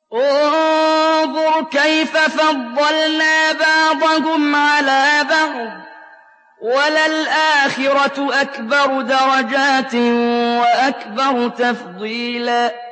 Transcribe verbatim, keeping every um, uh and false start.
انظُرْ كَيْفَ فَضَّلْنَا بَعْضَهُمْ عَلَىٰ بَعْضٍ ۚ وَلَلْآخِرَةُ أَكْبَرُ دَرَجَاتٍ وَأَكْبَرُ تَفْضِيلًا